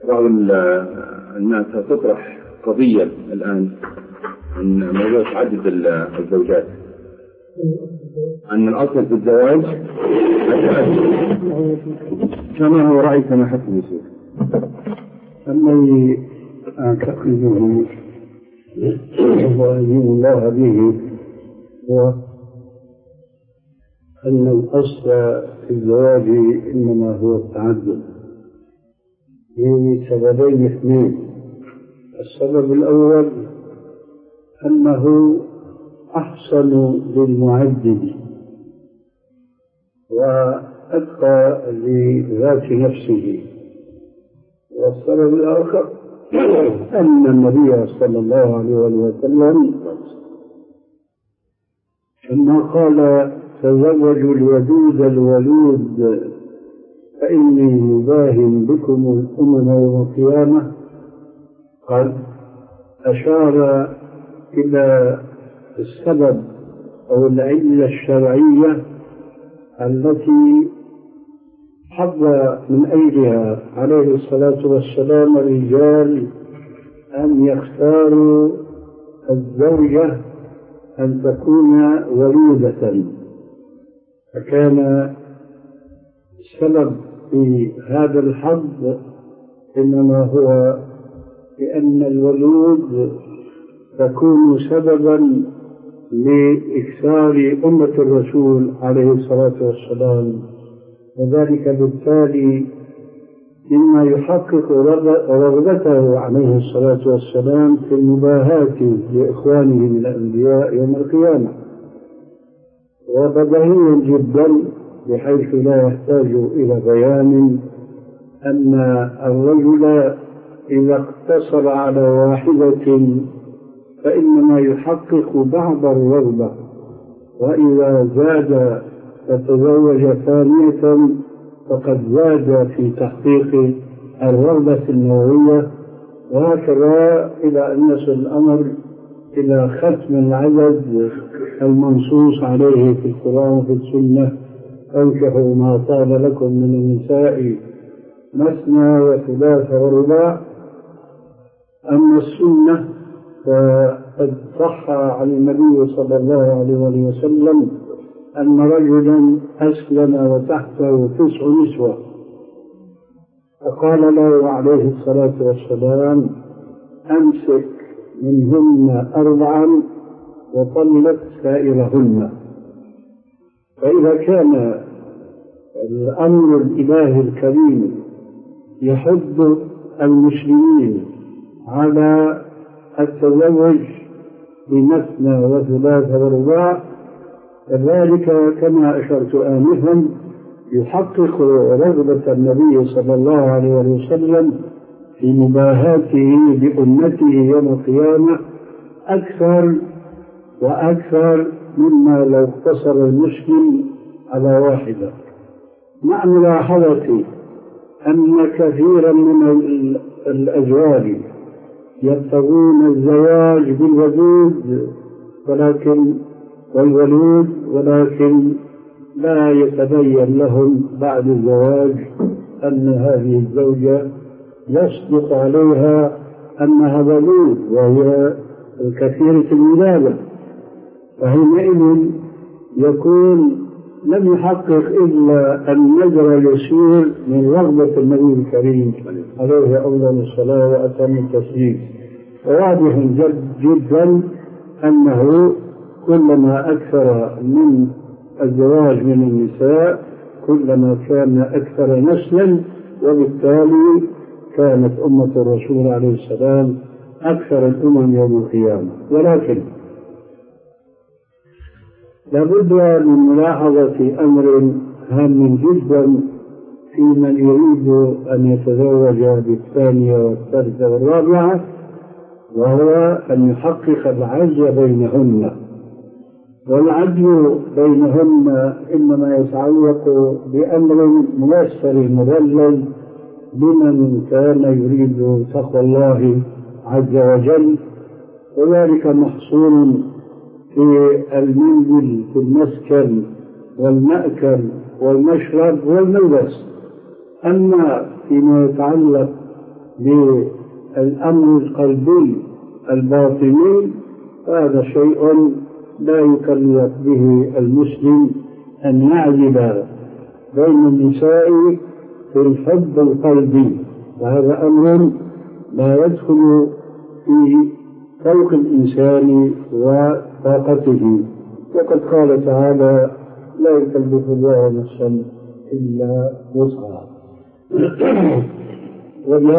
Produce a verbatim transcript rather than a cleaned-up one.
بعض الناس تطرح قضية الآن عن موضوع تعدد الزوجات، أن الأصل في الزواج التعدد، كما هو رأيك ما حكم يصير؟ الذي أعتقده وأجيب الله به هو أن الأصل في الزواج إنما هو التعدد لسببين اثنين. السبب الأول أنه أحسن للمعدد وأتقى لذات نفسه. والسبب الآخر أن النبي صلى الله عليه وسلم لما قال تزوجوا الودود الولود فإني مباهن بكم الأمم يوم القيامة، قد أشار إلى السبب أو العلة الشرعية التي حظ من أجلها عليه الصلاة والسلام الرجال أن يختاروا الزوجة أن تكون ولودة، فكان السبب في هذا الحظ إنما هو لأن الولود تكون سببا لإكثار أمة الرسول عليه الصلاة والسلام، وذلك بالتالي مما يحقق رغبته عليه الصلاة والسلام في المباهاة لإخوانه من الأنبياء يوم القيامة. وبديهي جدا بحيث لا يحتاج إلى بيان أن الرجل إذا اقتصر على واحدة فإنما يحقق بعض الرغبة، وإذا زاد فتزوج ثانية فقد زاد في تحقيق الرغبة النووية، وهكذا إلى أن يصل الأمر إلى ختم العدد المنصوص عليه في القرآن وفي السنة: أنكحوا ما طاب لكم من النساء مثنى وثلاث ورباع. أما السنة فقد صح عن النبي صلى الله عليه وسلم أن رجلا أسلم وتحته تسع نسوة، فقال له عليه الصلاة والسلام: أمسك منهن أربعا وطلق سائرهن. فإذا كان الأمر الإلهي الكريم يحض المسلمين على التزوج بمثنى وثلاث ورباع، كذلك كما أشرت آنفا يحقق رغبة النبي صلى الله عليه وسلم في مباهاته بأمته يوم القيامة أكثر وأكثر مما لو اقتصر المسلم على واحدة، مع ملاحظة أن كثيرا من الأزواج يبتغون الزواج بالودود ولكن والولود ولكن لا يتبين لهم بعد الزواج أن هذه الزوجة يصدق عليها أنها ولود وهي الكثيرة الولادة، فحينئذ يكون لم يحقق إلا النذر اليسير من رغبة النبي الكريم عليه أفضل الصلاة وأتم التسليم. وواضح جدا أنه كلما أكثر من الزواج من النساء كلما كان أكثر نسلا، وبالتالي كانت أمة الرسول عليه السلام أكثر الأمم يوم القيامة. ولكن لابد من ملاحظة أمر هام جدا في من يريد أن يتزوج بالثانية والثالثة والرابعة، وهو أن يحقق العدل بينهن. والعدل بينهن إنما يتعلق بأمر ميسر مذلل لمن كان يريد تقوى الله عز وجل، وذلك محصور في المنزل في المسكن والمأكل والمشرب والملبس. أما فيما يتعلق بالأمر القلبي الباطني، هذا شيء لا يكلف به المسلم أن يعدل بين النساء في الحب القلبي، وهذا أمر لا يدخل في فوق الإنسان وطاقته. وقد قال تعالى: لا يكلف الله نفسا إلا وسعها.